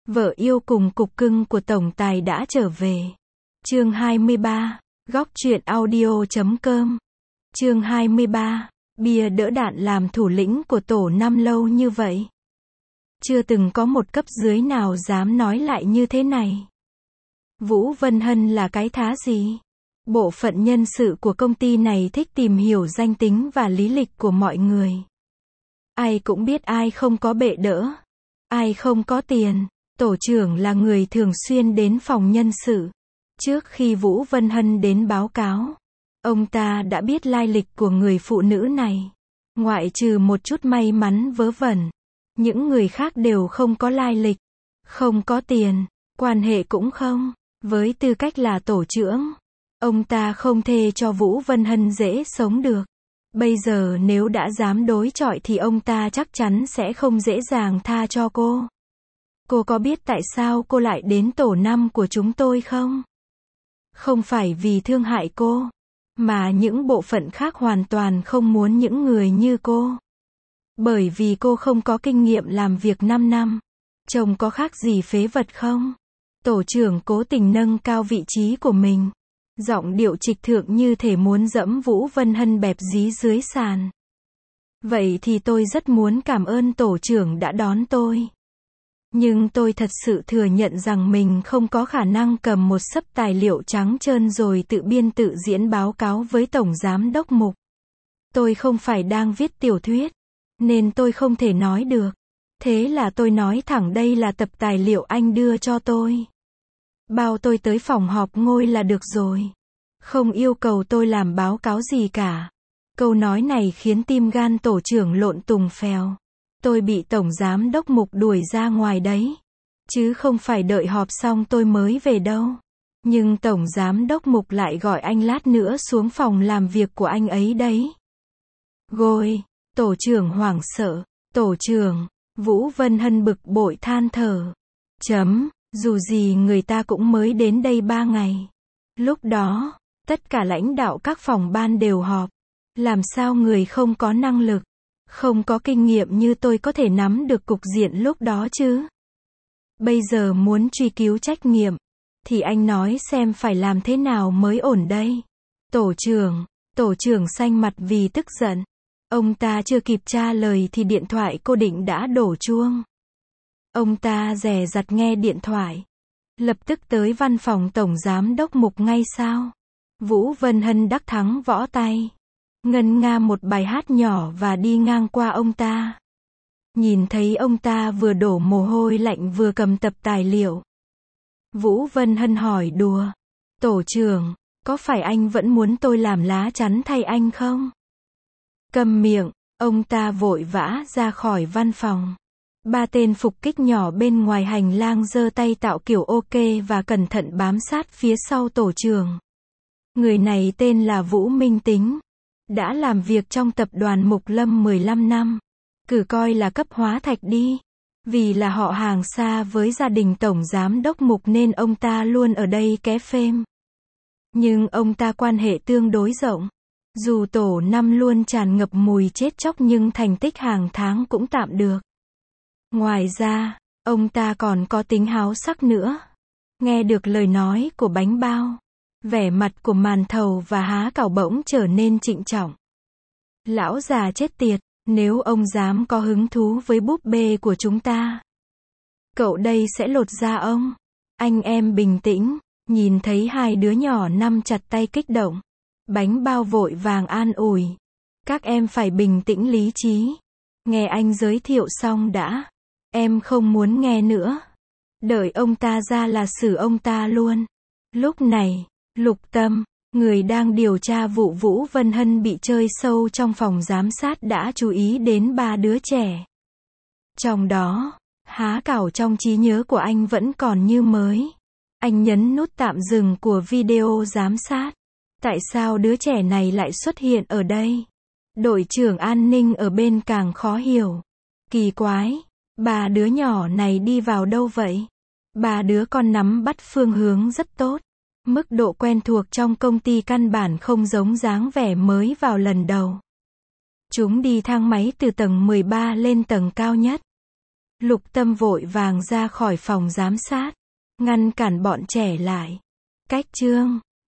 Vợ yêu cùng cục cưng của tổng tài đã trở về. Chương 23, góc truyện audio.com. Chương 23, bia đỡ đạn làm thủ lĩnh của tổ 5 lâu như vậy. Chưa từng có một cấp dưới nào dám nói lại như thế này. Vũ Vân Hân là cái thá gì? Bộ phận nhân sự của công ty này thích tìm hiểu danh tính và lý lịch của mọi người. Ai cũng biết ai không có bệ đỡ, ai không có tiền. Tổ trưởng là người thường xuyên đến phòng nhân sự. Trước khi Vũ Vân Hân đến báo cáo, ông ta đã biết lai lịch của người phụ nữ này. Ngoại trừ một chút may mắn vớ vẩn, những người khác đều không có lai lịch, không có tiền, quan hệ cũng không. Với tư cách là tổ trưởng, ông ta không thề cho Vũ Vân Hân dễ sống được. Bây giờ nếu đã dám đối chọi thì ông ta chắc chắn sẽ không dễ dàng tha cho cô. Cô có biết tại sao cô lại đến tổ 5 của chúng tôi không? Không phải vì thương hại cô, mà những bộ phận khác hoàn toàn không muốn những người như cô. Bởi vì cô không có kinh nghiệm làm việc 5 năm. Trông có khác gì phế vật không? Tổ trưởng cố tình nâng cao vị trí của mình. Giọng điệu trịch thượng như thể muốn dẫm Vũ Vân Hân bẹp dí dưới sàn. Vậy thì tôi rất muốn cảm ơn tổ trưởng đã đón tôi. Nhưng tôi thật sự thừa nhận rằng mình không có khả năng cầm một xấp tài liệu trắng trơn rồi tự biên tự diễn báo cáo với Tổng Giám Đốc Mục. Tôi không phải đang viết tiểu thuyết, nên tôi không thể nói được. Thế là tôi nói thẳng đây là tập tài liệu anh đưa cho tôi. Bao tôi tới phòng họp ngôi là được rồi. Không yêu cầu tôi làm báo cáo gì cả. Câu nói này khiến tim gan tổ trưởng lộn tùng phèo. Tôi bị Tổng Giám Đốc Mục đuổi ra ngoài đấy. Chứ không phải đợi họp xong tôi mới về đâu. Nhưng Tổng Giám Đốc Mục lại gọi anh lát nữa xuống phòng làm việc của anh ấy đấy. Gôi, tổ trưởng hoảng sợ. Tổ trưởng, Vũ Vân Hân bực bội than thở. Dù gì người ta cũng mới đến đây 3 ngày. Lúc đó, tất cả lãnh đạo các phòng ban đều họp. Làm sao người không có năng lực, không có kinh nghiệm như tôi có thể nắm được cục diện lúc đó chứ? Bây giờ muốn truy cứu trách nhiệm, thì anh nói xem phải làm thế nào mới ổn đây? Tổ trưởng xanh mặt vì tức giận. Ông ta chưa kịp trả lời thì điện thoại cô định đã đổ chuông. Ông ta dè dặt nghe điện thoại. Lập tức tới văn phòng Tổng Giám Đốc Mục ngay sao? Vũ Vân Hân đắc thắng võ tay. Ngân nga một bài hát nhỏ và đi ngang qua ông ta. Nhìn thấy ông ta vừa đổ mồ hôi lạnh vừa cầm tập tài liệu. Vũ Vân Hân hỏi đùa. Tổ trưởng, có phải anh vẫn muốn tôi làm lá chắn thay anh không? Câm miệng, ông ta vội vã ra khỏi văn phòng. 3 tên phục kích nhỏ bên ngoài hành lang giơ tay tạo kiểu ok và cẩn thận bám sát phía sau tổ trưởng. Người này tên là Vũ Minh Tính. Đã làm việc trong tập đoàn Mục Lâm 15 năm. Cứ coi là cấp hóa thạch đi. Vì là họ hàng xa với gia đình Tổng Giám Đốc Mục nên ông ta luôn ở đây ké phêm. Nhưng ông ta quan hệ tương đối rộng. Dù tổ 5 luôn tràn ngập mùi chết chóc nhưng thành tích hàng tháng cũng tạm được. Ngoài ra, ông ta còn có tính háo sắc nữa. Nghe được lời nói của bánh bao, vẻ mặt của màn thầu và há cảo bỗng trở nên trịnh trọng. Lão già chết tiệt, nếu ông dám có hứng thú với búp bê của chúng ta, cậu đây sẽ lột da ông. Anh em bình tĩnh, nhìn thấy hai đứa nhỏ nắm chặt tay kích động. Bánh bao vội vàng an ủi. Các em phải bình tĩnh lý trí. Nghe anh giới thiệu xong đã. Em không muốn nghe nữa. Đợi ông ta ra là xử ông ta luôn. Lúc này, Lục Tâm, người đang điều tra vụ Vũ Vân Hân bị chơi sâu trong phòng giám sát đã chú ý đến 3 đứa trẻ. Trong đó, há cảo trong trí nhớ của anh vẫn còn như mới. Anh nhấn nút tạm dừng của video giám sát. Tại sao đứa trẻ này lại xuất hiện ở đây? Đội trưởng an ninh ở bên càng khó hiểu. Kỳ quái, 3 đứa nhỏ này đi vào đâu vậy? 3 đứa con nắm bắt phương hướng rất tốt. Mức độ quen thuộc trong công ty căn bản không giống dáng vẻ mới vào lần đầu. Chúng đi thang máy từ tầng 13 lên tầng cao nhất. Lục Tâm vội vàng ra khỏi phòng giám sát, ngăn cản bọn trẻ lại. Cách chương